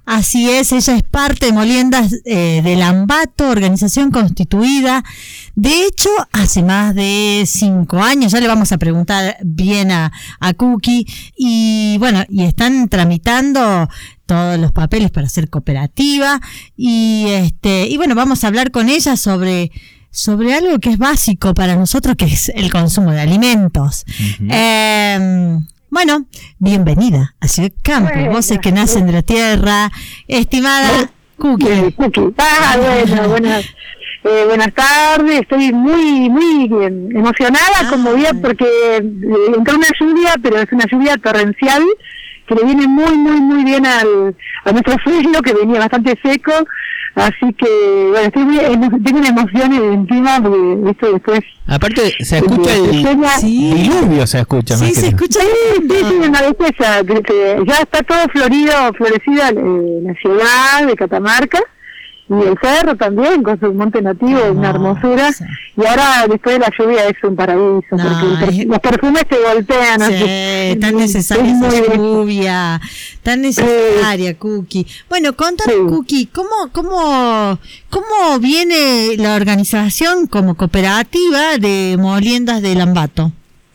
Así es, ella es parte de Moliendas del Ambato, organización constituida, de hecho, hace más de 5 años, ya le vamos a preguntar bien a Cookie, y bueno, y están tramitando todos los papeles para ser cooperativa, y bueno, vamos a hablar con ella sobre algo que es básico para nosotros, que es el consumo de alimentos. Uh-huh. Bueno, bienvenida a Ciudad Campo, voces que nacen de la tierra, estimada Cookie. Buenas tardes, estoy muy emocionada, conmovida, porque entró una lluvia, pero es una lluvia torrencial, que le viene muy bien a nuestro suelo, que venía bastante seco, así que, bueno, tengo una emoción encima, porque esto después... Aparte, se escucha el diluvio, se escucha. Sí, se escucha. Sí, una belleza, ya está todo florecido la ciudad de Catamarca, y el cerro también, con su monte nativo, una hermosura, y ahora después de la lluvia es un paraíso, porque los perfumes se voltean. Sí, tan necesaria esa lluvia, tan necesaria, Cookie. Bueno, contame, Cookie, ¿cómo viene la organización como cooperativa de Moliendas del Ambato?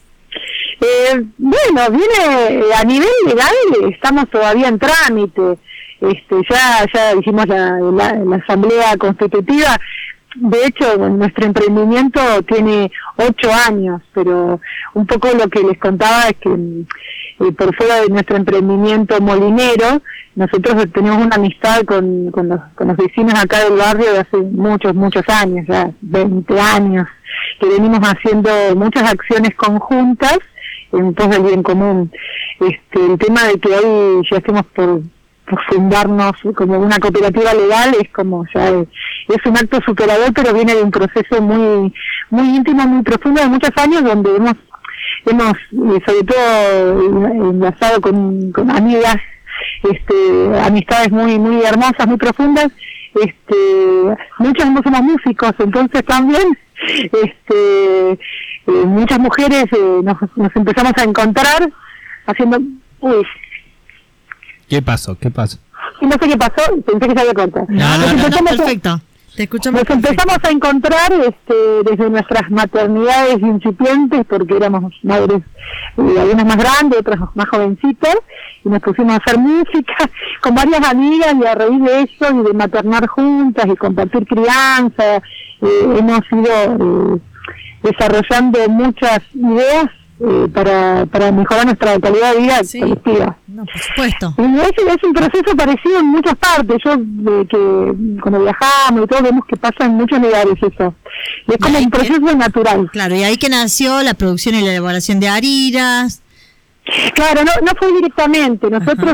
Bueno, viene a nivel legal, estamos todavía en trámite. Ya hicimos la asamblea constitutiva. De hecho, nuestro emprendimiento tiene 8 años, pero un poco lo que les contaba es que por fuera de nuestro emprendimiento molinero, nosotros tenemos una amistad con los vecinos acá del barrio de hace muchos años, ya 20 años, que venimos haciendo muchas acciones conjuntas en pos del bien común. El tema de que hoy ya estemos por fundarnos como una cooperativa legal es como es un acto superador, pero viene de un proceso muy íntimo, muy profundo, de muchos años, donde hemos sobre todo enlazado con amigas, amistades muy hermosas, muy profundas. Muchos somos músicos, entonces también muchas mujeres nos empezamos a encontrar haciendo ¿Qué pasó? Y no sé qué pasó, pensé que se había cortado. No, perfecto. Te escuchamos. Nos empezamos a encontrar desde nuestras maternidades incipientes, porque éramos madres, algunas más grandes, otras más jovencitas, y nos pusimos a hacer música con varias amigas, y a raíz de eso, y de maternar juntas, y compartir crianza, hemos ido desarrollando muchas ideas para mejorar nuestra calidad de vida colectiva. No, por supuesto. Es un proceso parecido en muchas partes. Que cuando viajamos y todo, vemos que pasa en muchos lugares eso. Y es como un proceso natural. Claro, y ahí que nació la producción y la elaboración de harinas. Claro, no fue directamente. Nosotros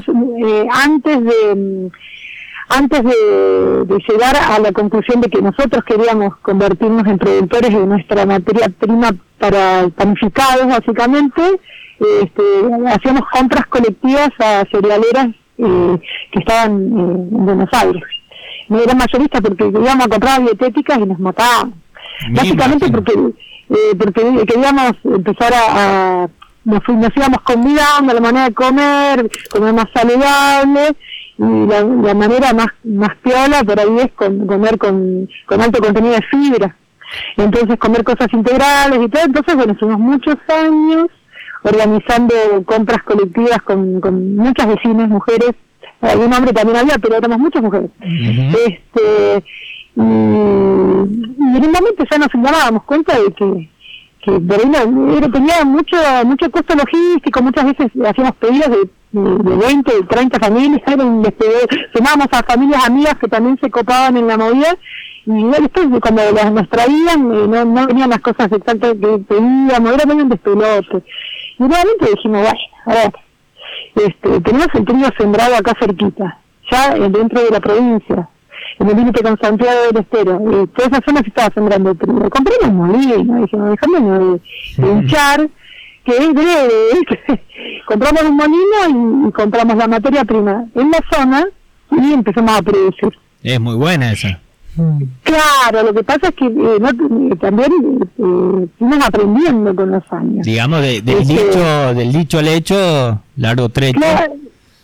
antes de llegar a la conclusión de que nosotros queríamos convertirnos en productores de nuestra materia prima para panificados, básicamente, hacíamos compras colectivas a cerealeras que estaban en Buenos Aires. No eran mayoristas porque íbamos a comprar dietéticas y nos mataban. Básicamente porque queríamos empezar nos íbamos convidando a la manera de comer más saludable, y la manera más piola por ahí es comer con alto contenido de fibra. Entonces comer cosas integrales y todo. Entonces, bueno, estuvimos muchos años organizando compras colectivas con muchas vecinas, mujeres, algún hombre también había, pero éramos muchas mujeres. Uh-huh. Y en un momento ya nos dábamos cuenta de que por ahí tenía mucho costo logístico. Muchas veces hacíamos pedidos de 20, 30 familias, sumábamos a familias amigas que también se copaban en la movida, y después cuando nos traían no venían las cosas exactas que pedíamos, era medio un despelote. Y nuevamente dijimos, bueno, a ver, tenemos el trigo sembrado acá cerquita, ya dentro de la provincia, en el límite con Santiago del Estero, toda esa zona se estaba sembrando el trigo. Compramos molino, dijimos, dejamos de hinchar, que es breve, compramos un molino y compramos la materia prima en la zona y empezamos a producir. Es muy buena esa. Claro, lo que pasa es que también fuimos aprendiendo con los años. Digamos, del dicho al hecho, largo trecho.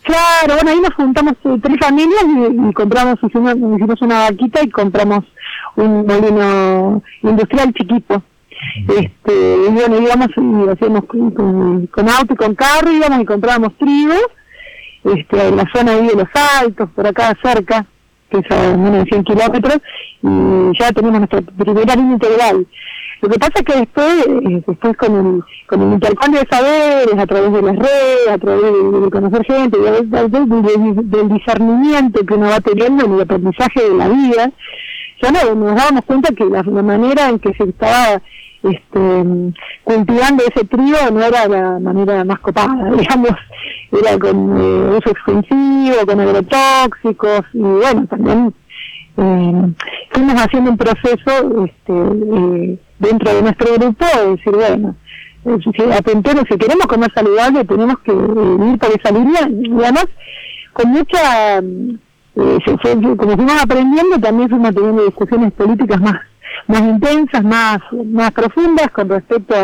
Claro, bueno, ahí nos juntamos 3 familias y compramos, hicimos una vaquita y compramos un molino industrial chiquito. Y bueno, íbamos y hacíamos con auto y con carro, íbamos y comprábamos trigo, en la zona ahí de Los Altos, por acá cerca, que es a menos de 100 kilómetros, y ya tenemos nuestra primera línea integral. Lo que pasa es que después con el intercambio de saberes, a través de las redes, a través de conocer gente, del discernimiento que uno va teniendo en el aprendizaje de la vida, ya nos dábamos cuenta que la manera en que se estaba cultivando ese trigo no era la manera más copada, digamos, era con uso extensivo, con agrotóxicos, y bueno, también fuimos haciendo un proceso dentro de nuestro grupo de decir, bueno, si queremos comer saludable tenemos que ir por esa línea, y además con mucha como fuimos aprendiendo, también fuimos teniendo discusiones políticas más intensas, más profundas con respecto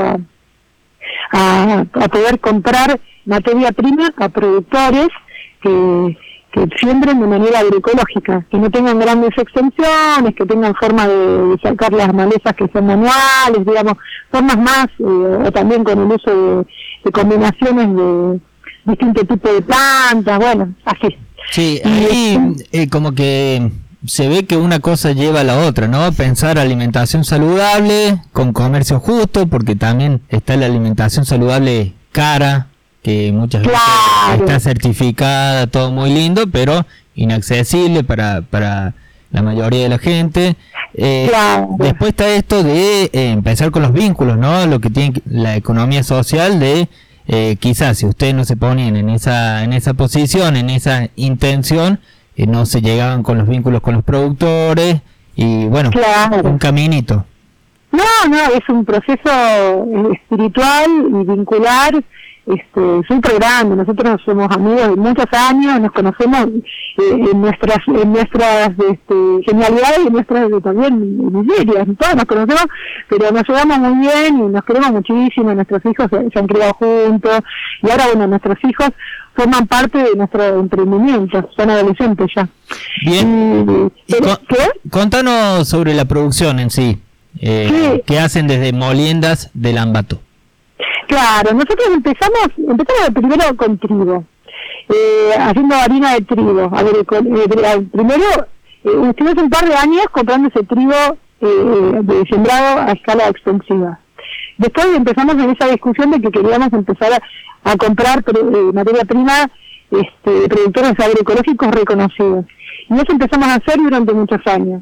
a poder comprar materia prima a productores que siembren de manera agroecológica, que no tengan grandes extensiones, que tengan forma de sacar las malezas que son manuales, digamos, formas más, o también con el uso de combinaciones de distintos tipos de plantas, bueno, así. Sí, ahí como que se ve que una cosa lleva a la otra, ¿no? Pensar alimentación saludable con comercio justo, porque también está la alimentación saludable cara, que muchas veces está certificada, todo muy lindo, pero inaccesible para la mayoría de la gente. Después está esto de empezar con los vínculos, ¿no? Lo que tiene la economía social de quizás si ustedes no se ponían en esa posición, en esa intención, no se llegaban con los vínculos con los productores y bueno, un caminito. No, es un proceso espiritual y vincular súper grande. Nosotros somos amigos de muchos años, nos conocemos en nuestras genialidades y en nuestras también miserias, todos nos conocemos, pero nos llevamos muy bien y nos queremos muchísimo. Nuestros hijos se han criado juntos y ahora, bueno, nuestros hijos forman parte de nuestro emprendimiento, son adolescentes ya. Bien. Contanos sobre la producción en sí, que hacen desde Moliendas del Ambato. Claro, nosotros empezamos primero con trigo, haciendo harina de trigo. Primero estuvimos un par de años comprando ese trigo de sembrado a escala extensiva. Después empezamos en esa discusión de que queríamos empezar a comprar materia prima de productores agroecológicos reconocidos. Y eso empezamos a hacer durante muchos años.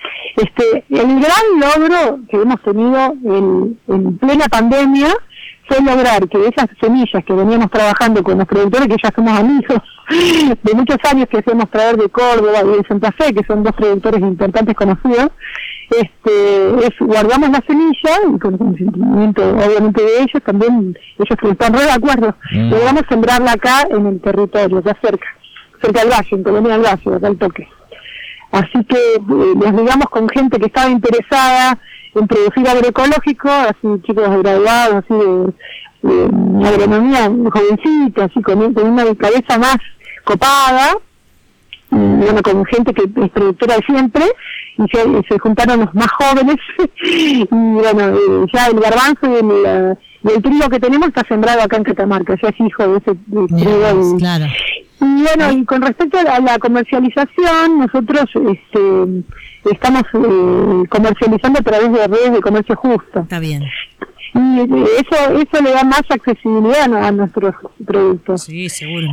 El gran logro que hemos tenido en plena pandemia fue lograr que esas semillas que veníamos trabajando con los productores, que ya somos amigos de muchos años, que hacemos traer de Córdoba y de Santa Fe, que son 2 productores importantes conocidos, guardamos la semilla y con el consentimiento obviamente de ellos, también ellos están re de acuerdo, logramos sembrarla acá en el territorio, acá cerca del valle, en Colonia del Valle, acá al toque. Así que nos ligamos con gente que estaba interesada en producir agroecológico, así chicos graduados, así de agronomía, jovencitos, así con una cabeza más copada, y bueno, con gente que es productora de siempre, y se juntaron los más jóvenes, y bueno, ya el garbanzo y el trigo que tenemos está sembrado acá en Catamarca, ya es hijo de ese trigo. Claro. Y bueno, y con respecto a la comercialización, nosotros estamos comercializando a través de redes de comercio justo. Está bien. Y eso le da más accesibilidad a nuestros productos. Sí, seguro.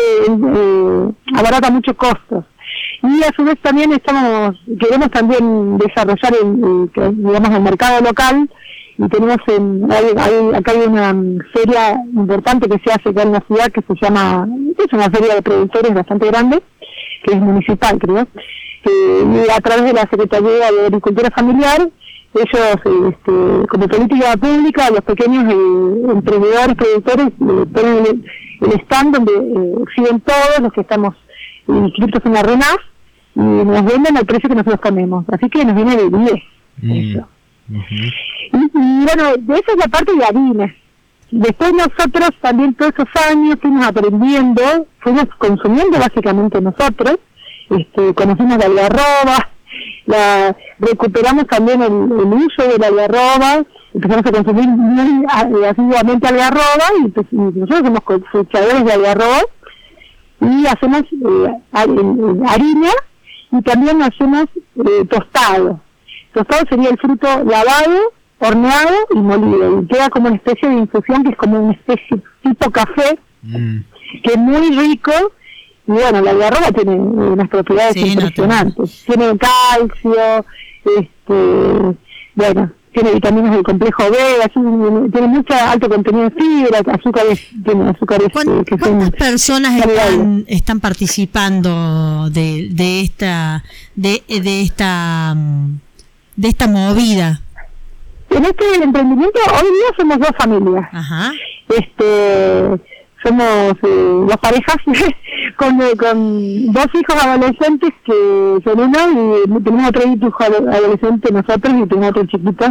Abarata muchos costos. Y a su vez también queremos también desarrollar el mercado local, y tenemos acá hay una feria importante que se hace acá en la ciudad, que se llama, es una feria de productores bastante grande, que es municipal, creo, y a través de la Secretaría de Agricultura Familiar, ellos como política pública, los pequeños emprendedores, productores, ponen el stand donde exhiben todos los que estamos inscritos en la RENAF y nos venden al precio que nosotros comemos, así que nos viene de 10 eso. Y bueno, de esa es la parte de harinas. después nosotros también todos esos años fuimos aprendiendo, fuimos consumiendo básicamente nosotros, conocimos la algarroba, recuperamos también el uso de la algarroba, empezamos a consumir muy asiduamente algarroba y nosotros somos cosechadores de algarroba y hacemos harina y también hacemos tostado. Tostado sería el fruto lavado, horneado y molido, y queda como una especie de infusión que es como una especie tipo café, que es muy rico. Y bueno, la algarroba tiene unas propiedades impresionantes, tiene calcio, bueno, tiene vitaminas del complejo B, así, tiene mucho alto contenido de fibra, tiene azúcares. ¿Cuántas personas están participando de esta movida? En este emprendimiento hoy día somos 2 familias. Ajá. Somos 2 parejas con 2 hijos adolescentes que son uno, y tenemos otro hijo adolescente nosotros y tenemos otro chiquito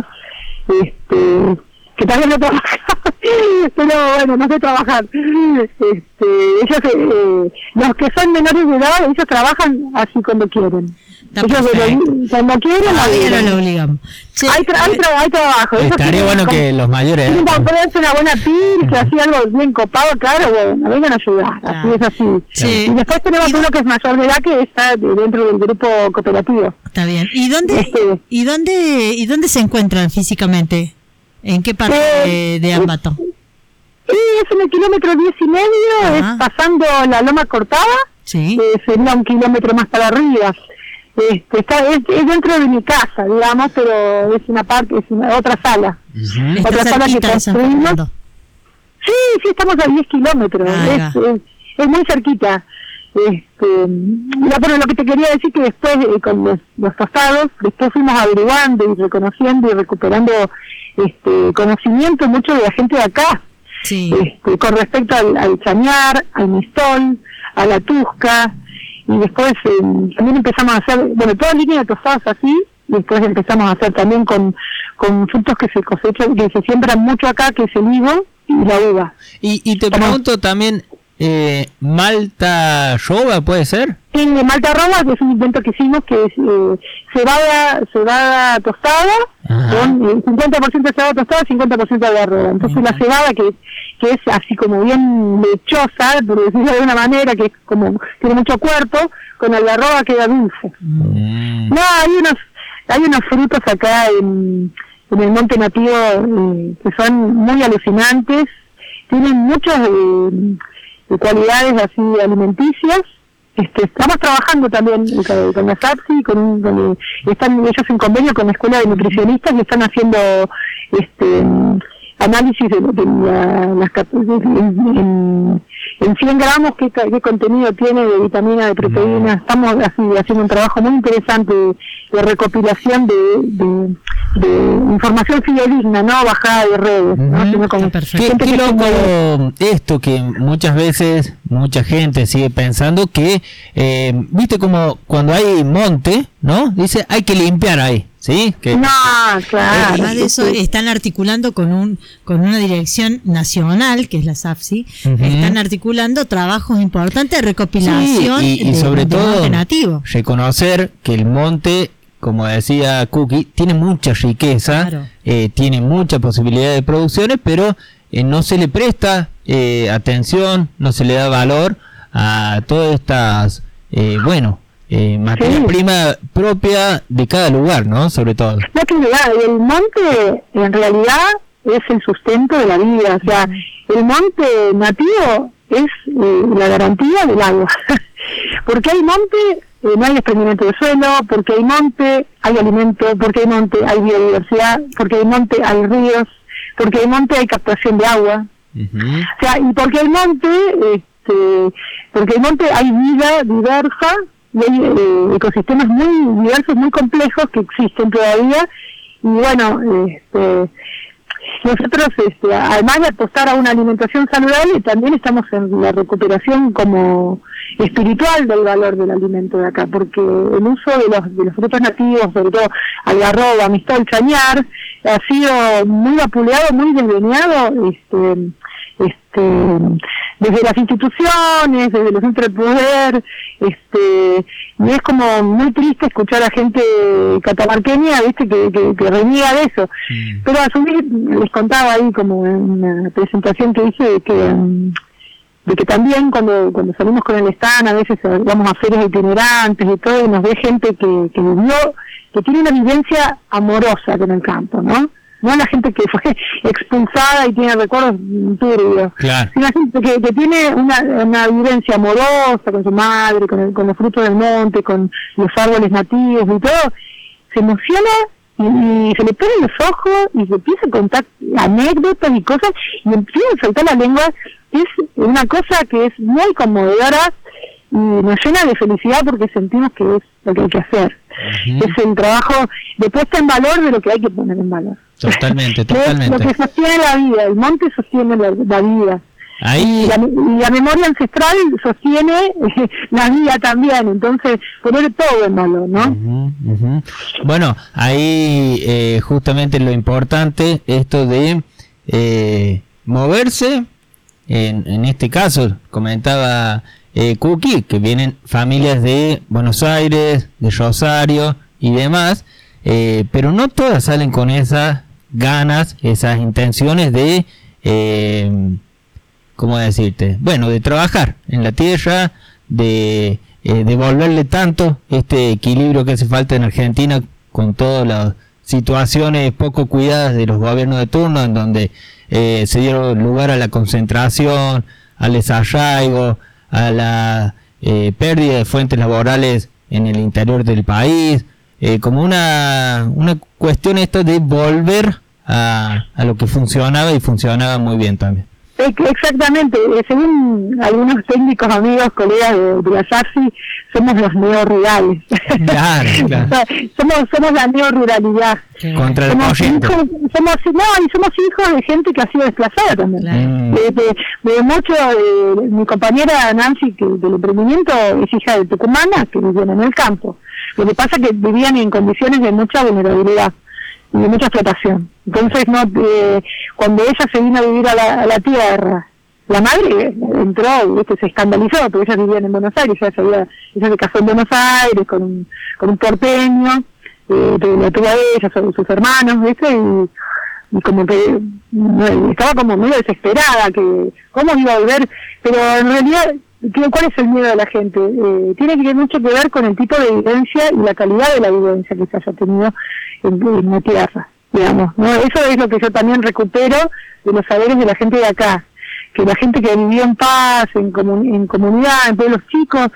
que también no trabaja, pero bueno, no sé trabajar. Ellos, los que son menores de edad, ellos trabajan así cuando quieren. Ellos cuando quieren, no lo obligamos. Sí. Hay trabajo. Estaría bueno que los mayores pueden hacer una buena pil, que así algo bien copado, claro, bueno, vengan a ayudar, así es así. Sí. Y después tenemos uno que es mayor de edad, que está dentro del grupo cooperativo. Está bien. ¿Y dónde se encuentran físicamente? ¿En qué parte de Ambato? Es en el kilómetro 10,5, es pasando la Loma Cortada, sería 1 kilómetro más para arriba. Es dentro de mi casa, digamos, pero es una parte, otra sala. Otra sala que construimos. Sí, estamos a 10 kilómetros, es muy cerquita. Bueno, lo que te quería decir que después con los tostados, después fuimos averiguando y reconociendo y recuperando conocimiento mucho de la gente de acá, con respecto al chañar, al mistol, a la tusca. Y después también empezamos a hacer, toda línea de tostadas así, y después empezamos a hacer también con frutos que se cosechan, que se siembran mucho acá, que es el higo y la uva. Y te pregunto también, Malta Roba, ¿puede ser? Sí, Malta Roba, que es un invento que hicimos, que es cebada tostada, con 50% cebada tostada, 50% de algarroba. Entonces la cebada, que es así como bien lechosa, por decirlo de alguna manera, que es como tiene mucho cuerpo, con algarroba queda dulce. No, hay unos frutos acá en el monte nativo que son muy alucinantes, tienen muchas cualidades así alimenticias. Estamos trabajando también con la SAPSI, están ellos en convenio con la Escuela de Nutricionistas y están haciendo análisis de en 100 gramos qué contenido tiene de vitamina, de proteína. Estamos así haciendo un trabajo muy interesante de recopilación de información fidedigna, no bajada de redes, ¿no? Sino como qué loco esto, que muchas veces mucha gente sigue pensando que viste como cuando hay monte, ¿no? Dice hay que limpiar ahí. ¿Sí? No, claro. Además de eso, están articulando con una dirección nacional, que es la SAPSI, están articulando trabajos importantes de recopilación y sobre todo monte nativo. Reconocer que el monte, como decía Cookie, tiene mucha riqueza, tiene mucha posibilidad de producciones, pero no se le presta atención, no se le da valor a todas estas, materia prima propia de cada lugar, ¿no? Sobre todo. No, que el monte en realidad es el sustento de la vida, o sea, el monte nativo es la garantía del agua. Porque hay monte, no hay desprendimiento de suelo, porque hay monte, hay alimento, porque hay monte, hay biodiversidad, porque hay monte, hay ríos, porque hay monte, hay captación de agua. O sea, y porque hay monte, hay vida diversa, y hay ecosistemas muy diversos, muy complejos que existen todavía, y bueno, nosotros, además de apostar a una alimentación saludable, también estamos en la recuperación como espiritual del valor del alimento de acá, porque el uso de los frutos nativos, sobre todo algarroba, amistol, chañar, ha sido muy vapuleado, muy desdeñado, desde las instituciones, desde los centros de poder, y es como muy triste escuchar a gente catamarqueña, viste, que reniega de eso. Pero a su vez les contaba ahí como en una presentación que hice de que también cuando salimos con el stand, a veces vamos a ferias itinerantes y todo, y nos ve gente que vivió, que tiene una vivencia amorosa con el campo, ¿no? No la gente que fue expulsada y tiene recuerdos turbios, claro, sino la gente que tiene una vivencia amorosa con su madre, con los frutos del monte, con los árboles nativos y todo, se emociona y se le ponen los ojos y se empieza a contar anécdotas y cosas y empieza a soltar la lengua. Es una cosa que es muy conmovedora y nos llena de felicidad porque sentimos que es lo que hay que hacer. Es el trabajo de puesta en valor de lo que hay que poner en valor. Totalmente. Es lo que sostiene la vida, el monte sostiene la vida. Ahí... Y la memoria ancestral sostiene la vida también, entonces poner todo en valor, ¿no? Bueno, ahí justamente lo importante, esto de moverse, en este caso, comentaba Cookie, que vienen familias de Buenos Aires, de Rosario y demás, pero no todas salen con esas ganas, esas intenciones de, ¿cómo decirte? Bueno, de trabajar en la tierra, de devolverle tanto este equilibrio que hace falta en Argentina con todas las situaciones poco cuidadas de los gobiernos de turno, en donde se dieron lugar a la concentración, al desarraigo, a la pérdida de fuentes laborales en el interior del país, como una cuestión esto de volver a lo que funcionaba y funcionaba muy bien también. Exactamente, según algunos técnicos, amigos, colegas de la SAFI, somos los neorurales. Claro. somos la neoruralidad. Contra el proyecto. Somos hijos de gente que ha sido desplazada también. De mucho, mi compañera Nancy, que del emprendimiento, es hija de tucumana, que vivían en el campo. Lo que pasa es que vivían en condiciones de mucha vulnerabilidad y de mucha explotación. Entonces, cuando ella se vino a vivir a la tierra, la madre entró, se escandalizó, porque ellas vivían en Buenos Aires, ella se casó en Buenos Aires con un porteño, la tuvo a ella, sus hermanos, y como que estaba como medio desesperada, que cómo iba a volver, pero en realidad, ¿cuál es el miedo de la gente? Tiene mucho que ver con el tipo de vivencia y la calidad de la vivencia que se haya tenido en la tierra, digamos, ¿no? Eso es lo que yo también recupero de los saberes de la gente de acá, que la gente que vivió en paz, en comunidad, en pueblos chicos,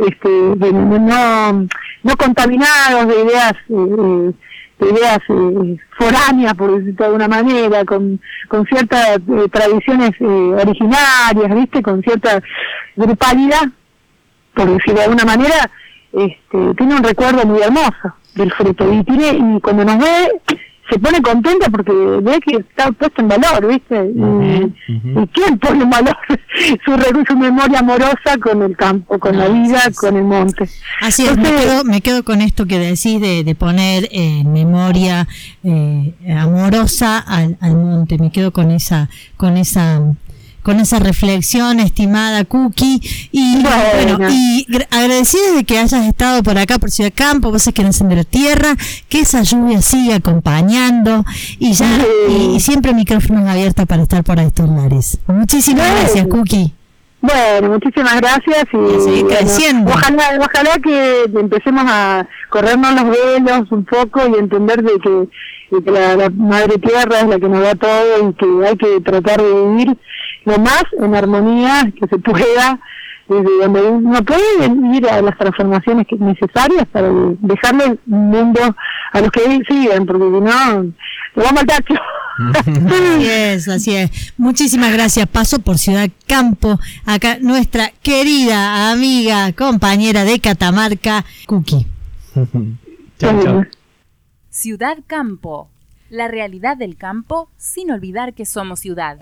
no contaminados de ideas foráneas, por decirlo de alguna manera, con ciertas tradiciones originarias, ¿viste? Con cierta grupalidad, por decirlo de alguna manera, tiene un recuerdo muy hermoso del fruto, y cuando nos ve se pone contenta porque ve que está puesto en valor, ¿viste? ¿Y quién pone en valor su memoria amorosa con el campo, con la vida, con el monte? Así es. Entonces, me quedo con esto que decís de poner memoria amorosa al monte. Me quedo con esa reflexión, estimada Cookie, y bueno, y agradecida de que hayas estado por acá, por Ciudad Campo, voces que nacen de la tierra, que esa lluvia siga acompañando, y siempre micrófonos abiertos para estar por estos lares. Muchísimas gracias, Cookie. Bueno, muchísimas gracias y seguir creciendo. Ojalá que empecemos a corrernos los velos un poco y entender de que la madre tierra es la que nos da todo y que hay que tratar de vivir lo más en armonía que se pueda, desde donde uno puede ir a las transformaciones necesarias para dejarle un mundo a los que siguen, porque si no, lo vamos al tacho. Así es. Muchísimas gracias. Paso por Ciudad Campo, acá nuestra querida amiga, compañera de Catamarca, Cookie. Chao. Ciudad Campo, La realidad del campo sin olvidar que somos ciudad.